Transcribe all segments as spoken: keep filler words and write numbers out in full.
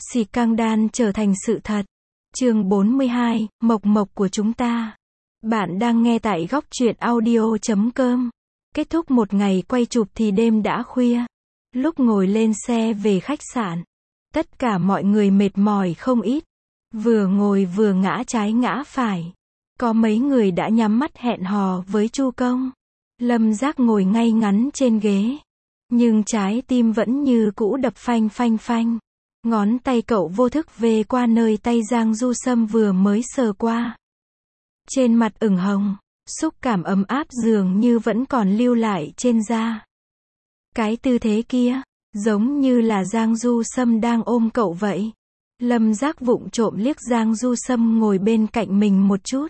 Scandal trở thành sự thật. Chương bốn mươi hai, Mộc Mộc của chúng ta. Bạn đang nghe tại góc truyện audio chấm com. Kết thúc một ngày quay chụp thì đêm đã khuya. Lúc ngồi lên xe về khách sạn, tất cả mọi người mệt mỏi không ít. Vừa ngồi vừa ngã trái ngã phải. Có mấy người đã nhắm mắt hẹn hò với Chu Công. Lâm Giác ngồi ngay ngắn trên ghế, nhưng trái tim vẫn như cũ đập phanh phanh phanh. Ngón tay cậu vô thức về qua nơi tay Giang Du Sâm vừa mới sờ qua. Trên mặt ửng hồng, xúc cảm ấm áp dường như vẫn còn lưu lại trên da. Cái tư thế kia, giống như là Giang Du Sâm đang ôm cậu vậy. Lâm Giác vụng trộm liếc Giang Du Sâm ngồi bên cạnh mình một chút.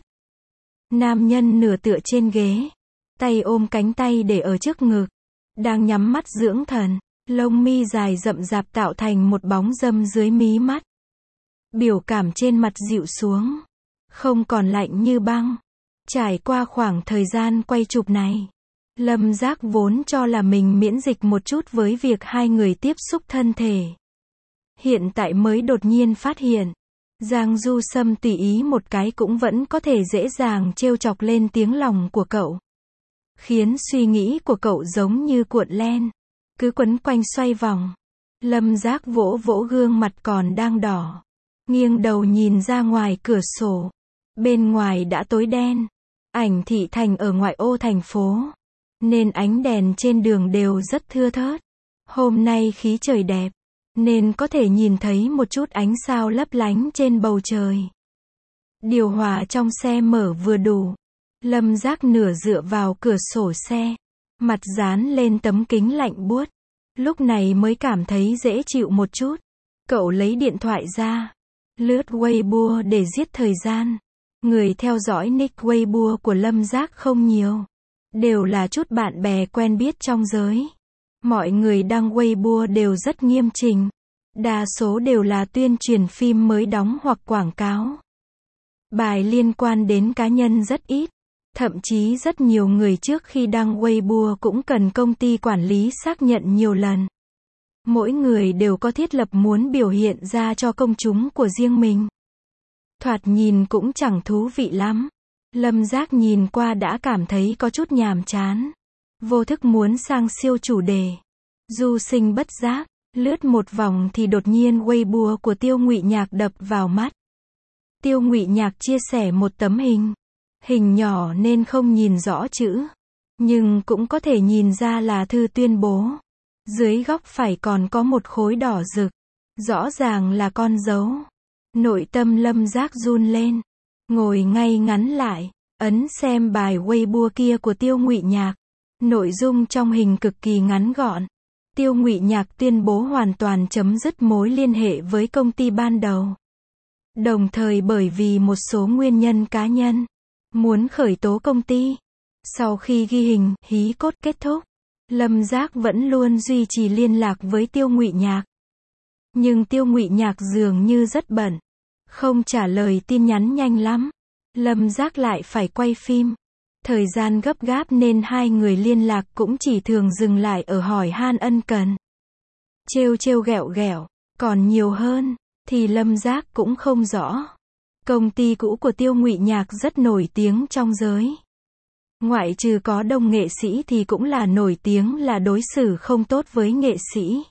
Nam nhân nửa tựa trên ghế, tay ôm cánh tay để ở trước ngực, đang nhắm mắt dưỡng thần, lông mi dài rậm rạp tạo thành một bóng râm dưới mí mắt. Biểu cảm trên mặt dịu xuống, không còn lạnh như băng. Trải qua khoảng thời gian quay chụp này, Lâm Giác vốn cho là mình miễn dịch một chút với việc hai người tiếp xúc thân thể. Hiện tại mới đột nhiên phát hiện, Giang Du Sâm tùy ý một cái cũng vẫn có thể dễ dàng trêu chọc lên tiếng lòng của cậu. Khiến suy nghĩ của cậu giống như cuộn len, cứ quấn quanh xoay vòng. Lâm Giác vỗ vỗ gương mặt còn đang đỏ, nghiêng đầu nhìn ra ngoài cửa sổ. Bên ngoài đã tối đen. Ảnh thị thành ở ngoại ô thành phố, nên ánh đèn trên đường đều rất thưa thớt. Hôm nay khí trời đẹp, nên có thể nhìn thấy một chút ánh sao lấp lánh trên bầu trời. Điều hòa trong xe mở vừa đủ. Lâm Giác nửa dựa vào cửa sổ xe, mặt dán lên tấm kính lạnh buốt. Lúc này mới cảm thấy dễ chịu một chút. Cậu lấy điện thoại ra, lướt Weibo để giết thời gian. Người theo dõi nick Weibo của Lâm Giác không nhiều, đều là chút bạn bè quen biết trong giới. Mọi người đăng Weibo đều rất nghiêm chỉnh, đa số đều là tuyên truyền phim mới đóng hoặc quảng cáo. Bài liên quan đến cá nhân rất ít, thậm chí rất nhiều người trước khi đăng Weibo cũng cần công ty quản lý xác nhận nhiều lần. Mỗi người đều có thiết lập muốn biểu hiện ra cho công chúng của riêng mình. Thoạt nhìn cũng chẳng thú vị lắm. Lâm Giác nhìn qua đã cảm thấy có chút nhàm chán. Vô thức muốn sang siêu chủ đề. Du sinh bất giác, lướt một vòng thì đột nhiên Weibo của Tiêu Ngụy Nhạc đập vào mắt. Tiêu Ngụy Nhạc chia sẻ một tấm hình. Hình nhỏ nên không nhìn rõ chữ, nhưng cũng có thể nhìn ra là thư tuyên bố. Dưới góc phải còn có một khối đỏ rực, rõ ràng là con dấu. Nội tâm Lâm Giác run lên, ngồi ngay ngắn lại, ấn xem bài Weibo kia của Tiêu Ngụy Nhạc. Nội dung trong hình cực kỳ ngắn gọn. Tiêu Ngụy Nhạc tuyên bố hoàn toàn chấm dứt mối liên hệ với công ty ban đầu. Đồng thời bởi vì một số nguyên nhân cá nhân, muốn khởi tố công ty. Sau khi ghi hình, hí cốt kết thúc, Lâm Giác vẫn luôn duy trì liên lạc với Tiêu Ngụy Nhạc. Nhưng Tiêu Ngụy Nhạc dường như rất bận, không trả lời tin nhắn nhanh lắm. Lâm Giác lại phải quay phim. Thời gian gấp gáp nên hai người liên lạc cũng chỉ thường dừng lại ở hỏi han ân cần. Trêu trêu ghẹo ghẹo, còn nhiều hơn thì Lâm Giác cũng không rõ. Công ty cũ của Tiêu Ngụy Nhạc rất nổi tiếng trong giới. Ngoại trừ có đông nghệ sĩ thì cũng là nổi tiếng là đối xử không tốt với nghệ sĩ.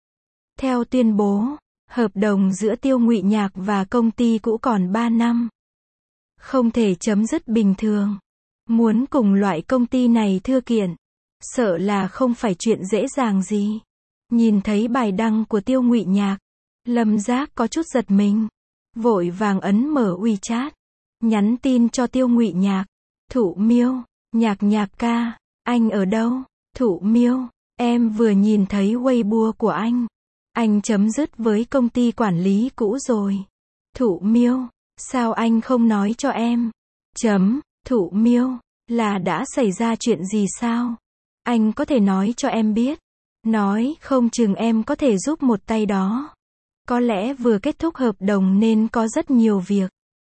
Theo tuyên bố, hợp đồng giữa Tiêu Ngụy Nhạc và công ty cũ còn ba năm. Không thể chấm dứt bình thường. Muốn cùng loại công ty này thưa kiện, sợ là không phải chuyện dễ dàng gì. Nhìn thấy bài đăng của Tiêu Ngụy Nhạc, Lâm Giác có chút giật mình. Vội vàng ấn mở WeChat, nhắn tin cho Tiêu Ngụy Nhạc. Thụ Miêu, Nhạc Nhạc ca, anh ở đâu? Thụ Miêu, em vừa nhìn thấy Weibo của anh. Anh chấm dứt với công ty quản lý cũ rồi. Thụ Miêu, sao anh không nói cho em? Chấm, Thụ Miêu, là đã xảy ra chuyện gì sao? Anh có thể nói cho em biết. Nói không chừng em có thể giúp một tay đó. Có lẽ vừa kết thúc hợp đồng nên có rất nhiều việc.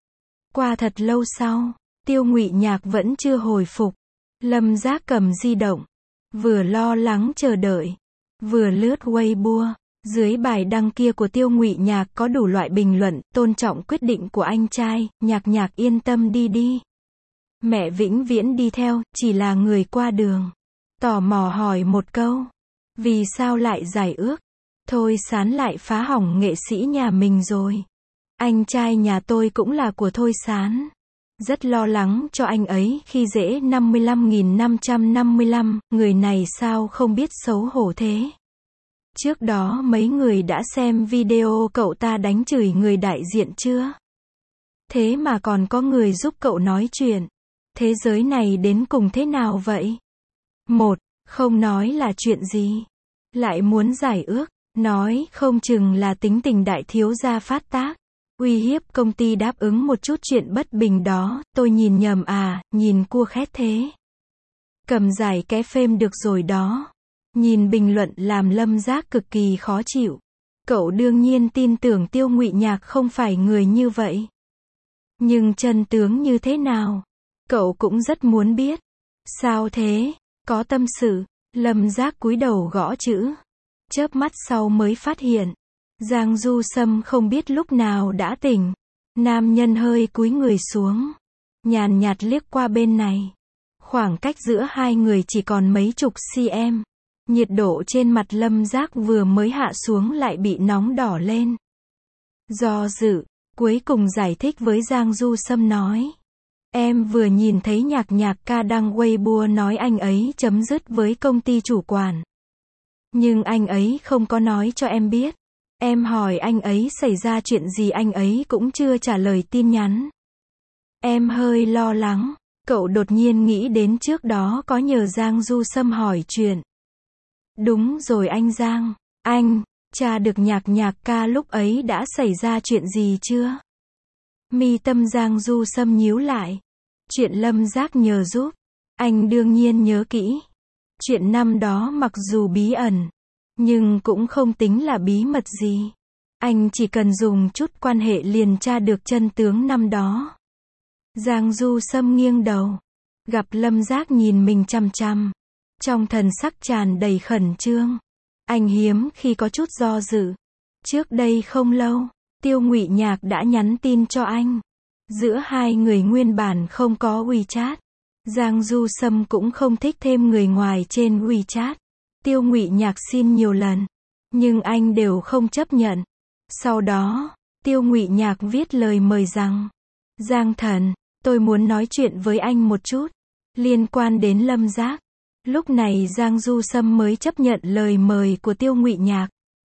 Qua thật lâu sau, Tiêu Ngụy Nhạc vẫn chưa hồi phục. Lâm Giác cầm di động, vừa lo lắng chờ đợi, vừa lướt Weibo. Dưới bài đăng kia của Tiêu Ngụy Nhạc có đủ loại bình luận, tôn trọng quyết định của anh trai, Nhạc Nhạc yên tâm đi đi. Mẹ vĩnh viễn đi theo, chỉ là người qua đường. Tò mò hỏi một câu. Vì sao lại giải ước? Thôi Sán lại phá hỏng nghệ sĩ nhà mình rồi. Anh trai nhà tôi cũng là của Thôi Sán. Rất lo lắng cho anh ấy khi dễ năm mươi lăm nghìn năm trăm năm mươi lăm, người này sao không biết xấu hổ thế. Trước đó mấy người đã xem video cậu ta đánh chửi người đại diện chưa? Thế mà còn có người giúp cậu nói chuyện. Thế giới này đến cùng thế nào vậy? Một, không nói là chuyện gì. Lại muốn giải ước, nói không chừng là tính tình đại thiếu gia phát tác. Uy hiếp công ty đáp ứng một chút chuyện bất bình đó, tôi nhìn nhầm à, nhìn cua khét thế. Cầm giải cái phêm được rồi đó. Nhìn bình luận làm Lâm Giác cực kỳ khó chịu. Cậu đương nhiên tin tưởng Tiêu Ngụy Nhạc không phải người như vậy. Nhưng chân tướng như thế nào? Cậu cũng rất muốn biết. Sao thế? Có tâm sự. Lâm Giác cúi đầu gõ chữ. Chớp mắt sau mới phát hiện. Giang Du Sâm không biết lúc nào đã tỉnh. Nam nhân hơi cúi người xuống. Nhàn nhạt liếc qua bên này. Khoảng cách giữa hai người chỉ còn mấy chục cm. Nhiệt độ trên mặt Lâm Giác vừa mới hạ xuống lại bị nóng đỏ lên. Do dự, cuối cùng giải thích với Giang Du Sâm nói. Em vừa nhìn thấy Nhạc Nhạc ca đăng Weibo nói anh ấy chấm dứt với công ty chủ quản. Nhưng anh ấy không có nói cho em biết. Em hỏi anh ấy xảy ra chuyện gì anh ấy cũng chưa trả lời tin nhắn. Em hơi lo lắng. Cậu đột nhiên nghĩ đến trước đó có nhờ Giang Du Sâm hỏi chuyện. Đúng rồi anh Giang. Anh, tra được Nhạc Nhạc ca lúc ấy đã xảy ra chuyện gì chưa? Mi tâm Giang Du Sâm nhíu lại. Chuyện Lâm Giác nhờ giúp. Anh đương nhiên nhớ kỹ. Chuyện năm đó mặc dù bí ẩn, nhưng cũng không tính là bí mật gì. Anh chỉ cần dùng chút quan hệ liền tra được chân tướng năm đó. Giang Du Sâm nghiêng đầu. Gặp Lâm Giác nhìn mình chằm chằm. Trong thần sắc tràn đầy khẩn trương. Anh hiếm khi có chút do dự. Trước đây không lâu, Tiêu Ngụy Nhạc đã nhắn tin cho anh. Giữa hai người nguyên bản không có WeChat. Giang Du Sâm cũng không thích thêm người ngoài trên WeChat. Tiêu Ngụy Nhạc xin nhiều lần, nhưng anh đều không chấp nhận. Sau đó, Tiêu Ngụy Nhạc viết lời mời rằng: Giang thần, tôi muốn nói chuyện với anh một chút, liên quan đến Lâm Giác. Lúc này Giang Du Sâm mới chấp nhận lời mời của Tiêu Ngụy Nhạc.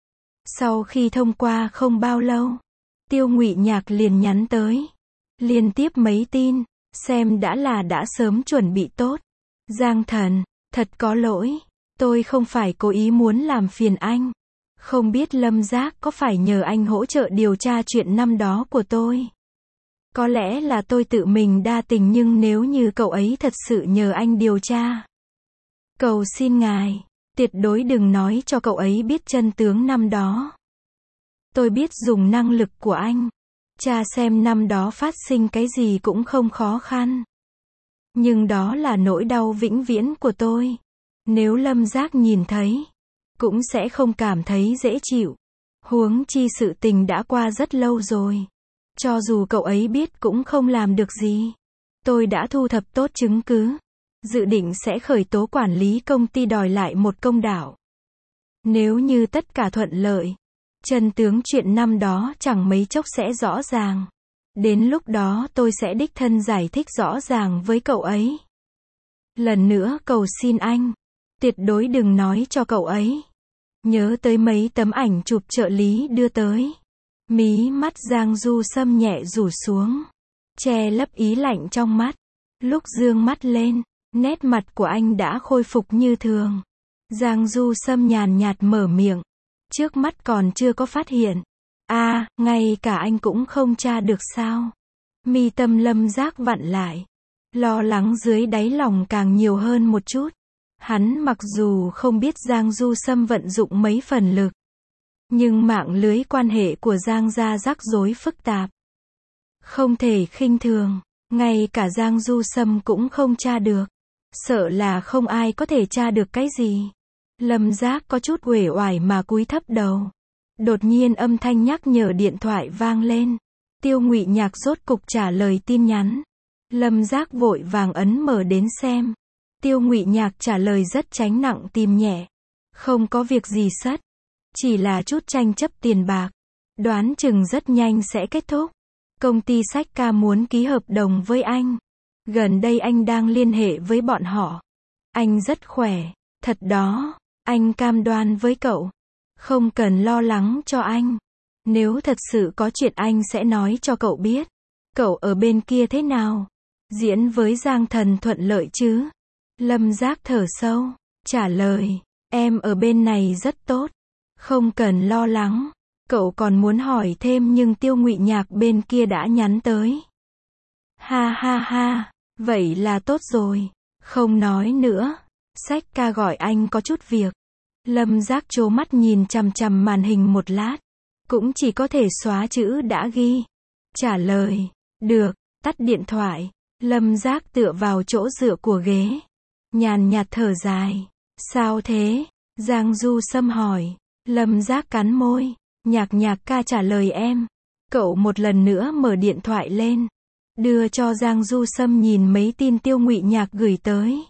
Sau khi thông qua không bao lâu, Tiêu Ngụy Nhạc liền nhắn tới. Liên tiếp mấy tin, xem đã là đã sớm chuẩn bị tốt. Giang thần, thật có lỗi, tôi không phải cố ý muốn làm phiền anh. Không biết Lâm Giác có phải nhờ anh hỗ trợ điều tra chuyện năm đó của tôi. Có lẽ là tôi tự mình đa tình nhưng nếu như cậu ấy thật sự nhờ anh điều tra. Cầu xin ngài, tuyệt đối đừng nói cho cậu ấy biết chân tướng năm đó. Tôi biết dùng năng lực của anh. Cha xem năm đó phát sinh cái gì cũng không khó khăn. Nhưng đó là nỗi đau vĩnh viễn của tôi. Nếu Lâm Giác nhìn thấy, cũng sẽ không cảm thấy dễ chịu. Huống chi sự tình đã qua rất lâu rồi. Cho dù cậu ấy biết cũng không làm được gì. Tôi đã thu thập tốt chứng cứ. Dự định sẽ khởi tố quản lý công ty đòi lại một công đạo. Nếu như tất cả thuận lợi, chân tướng chuyện năm đó chẳng mấy chốc sẽ rõ ràng. Đến lúc đó tôi sẽ đích thân giải thích rõ ràng với cậu ấy. Lần nữa cầu xin anh, tuyệt đối đừng nói cho cậu ấy. Nhớ tới mấy tấm ảnh chụp trợ lý đưa tới. Mí mắt Giang Du Sâm nhẹ rủ xuống, che lấp ý lạnh trong mắt. Lúc dương mắt lên, nét mặt của anh đã khôi phục như thường. Giang Du Sâm nhàn nhạt mở miệng. Trước mắt còn chưa có phát hiện. À, ngay cả anh cũng không tra được sao? Mi tâm Lâm Giác vặn lại. Lo lắng dưới đáy lòng càng nhiều hơn một chút. Hắn mặc dù không biết Giang Du Sâm vận dụng mấy phần lực. Nhưng mạng lưới quan hệ của Giang gia rắc rối phức tạp. Không thể khinh thường. Ngay cả Giang Du Sâm cũng không tra được. Sợ là không ai có thể tra được cái gì. Lâm Giác có chút uể oải mà cúi thấp đầu. Đột nhiên âm thanh nhắc nhở điện thoại vang lên. Tiêu Ngụy Nhạc rốt cục trả lời tin nhắn. Lâm Giác vội vàng ấn mở đến xem. Tiêu Ngụy Nhạc trả lời rất tránh nặng tìm nhẹ. Không có việc gì sất. Chỉ là chút tranh chấp tiền bạc. Đoán chừng rất nhanh sẽ kết thúc. Công ty sách ca muốn ký hợp đồng với anh. Gần đây anh đang liên hệ với bọn họ. Anh rất khỏe. Thật đó. Anh cam đoan với cậu. Không cần lo lắng cho anh. Nếu thật sự có chuyện anh sẽ nói cho cậu biết. Cậu ở bên kia thế nào? Diễn với Giang Thần thuận lợi chứ? Lâm Giác thở sâu. Trả lời. Em ở bên này rất tốt. Không cần lo lắng. Cậu còn muốn hỏi thêm nhưng Tiêu Ngụy Nhạc bên kia đã nhắn tới. Ha ha ha. Vậy là tốt rồi. Không nói nữa. Sách ca gọi anh có chút việc. Lâm Giác trố mắt nhìn chằm chằm màn hình một lát. Cũng chỉ có thể xóa chữ đã ghi. Trả lời. Được. Tắt điện thoại. Lâm Giác tựa vào chỗ dựa của ghế. Nhàn nhạt thở dài. Sao thế? Giang Du Sâm hỏi. Lâm Giác cắn môi. Nhạc Nhạc ca trả lời em. Cậu một lần nữa mở điện thoại lên. Đưa cho Giang Du Sâm nhìn mấy tin Tiêu Ngụy Nhạc gửi tới.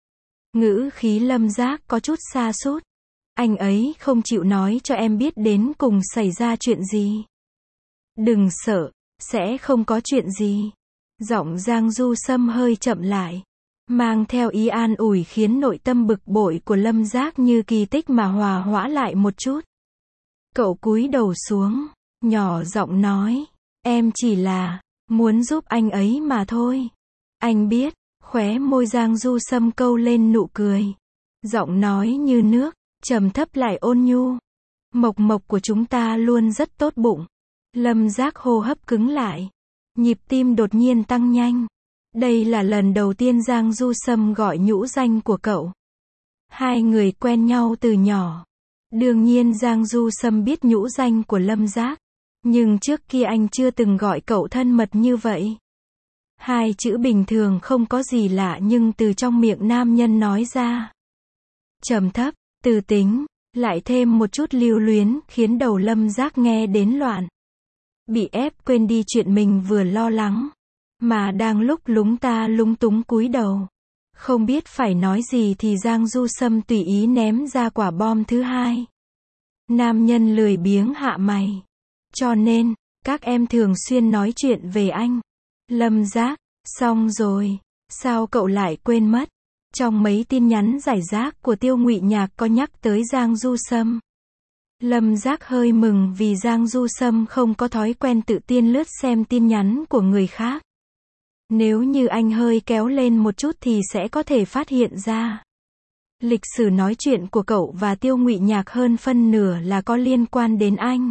Ngữ khí Lâm Giác có chút sa sút. Anh ấy không chịu nói cho em biết đến cùng xảy ra chuyện gì. Đừng sợ, sẽ không có chuyện gì. Giọng Giang Du Sâm hơi chậm lại. Mang theo ý an ủi khiến nội tâm bực bội của Lâm Giác như kỳ tích mà hòa hoãn lại một chút. Cậu cúi đầu xuống, nhỏ giọng nói. Em chỉ là, muốn giúp anh ấy mà thôi. Anh biết, khóe môi Giang Du Sâm câu lên nụ cười. Giọng nói như nước, trầm thấp lại ôn nhu. Mộc Mộc của chúng ta luôn rất tốt bụng. Lâm Giác hô hấp cứng lại. Nhịp tim đột nhiên tăng nhanh. Đây là lần đầu tiên Giang Du Sâm gọi nhũ danh của cậu. Hai người quen nhau từ nhỏ. Đương nhiên Giang Du Sâm biết nhũ danh của Lâm Giác. Nhưng trước kia anh chưa từng gọi cậu thân mật như vậy. Hai chữ bình thường không có gì lạ nhưng từ trong miệng nam nhân nói ra. Trầm thấp, từ tính, lại thêm một chút lưu luyến khiến đầu Lâm Giác nghe đến loạn. Bị ép quên đi chuyện mình vừa lo lắng. Mà đang lúc lúng ta lúng túng cúi đầu. Không biết phải nói gì thì Giang Du Sâm tùy ý ném ra quả bom thứ hai. Nam nhân lười biếng hạ mày. Cho nên, các em thường xuyên nói chuyện về anh. Lâm Giác, xong rồi. Sao cậu lại quên mất? Trong mấy tin nhắn giải rác của Tiêu Ngụy Nhạc có nhắc tới Giang Du Sâm. Lâm Giác hơi mừng vì Giang Du Sâm không có thói quen tự tiên lướt xem tin nhắn của người khác. Nếu như anh hơi kéo lên một chút thì sẽ có thể phát hiện ra. Lịch sử nói chuyện của cậu và Tiêu Ngụy Nhạc hơn phân nửa là có liên quan đến anh.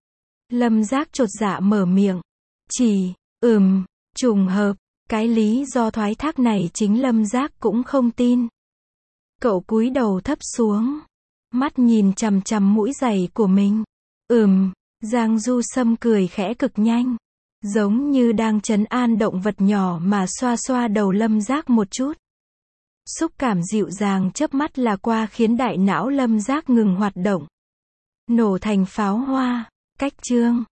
Lâm Giác chột dạ mở miệng. Chỉ, ừm, trùng hợp, cái lý do thoái thác này chính Lâm Giác cũng không tin. Cậu cúi đầu thấp xuống. Mắt nhìn chằm chằm mũi giày của mình. Ừm, Giang Du Sâm cười khẽ cực nhanh. Giống như đang trấn an động vật nhỏ mà xoa xoa đầu Lâm Giác một chút. Xúc cảm dịu dàng chớp mắt là qua khiến đại não Lâm Giác ngừng hoạt động. Nổ thành pháo hoa. Cách chương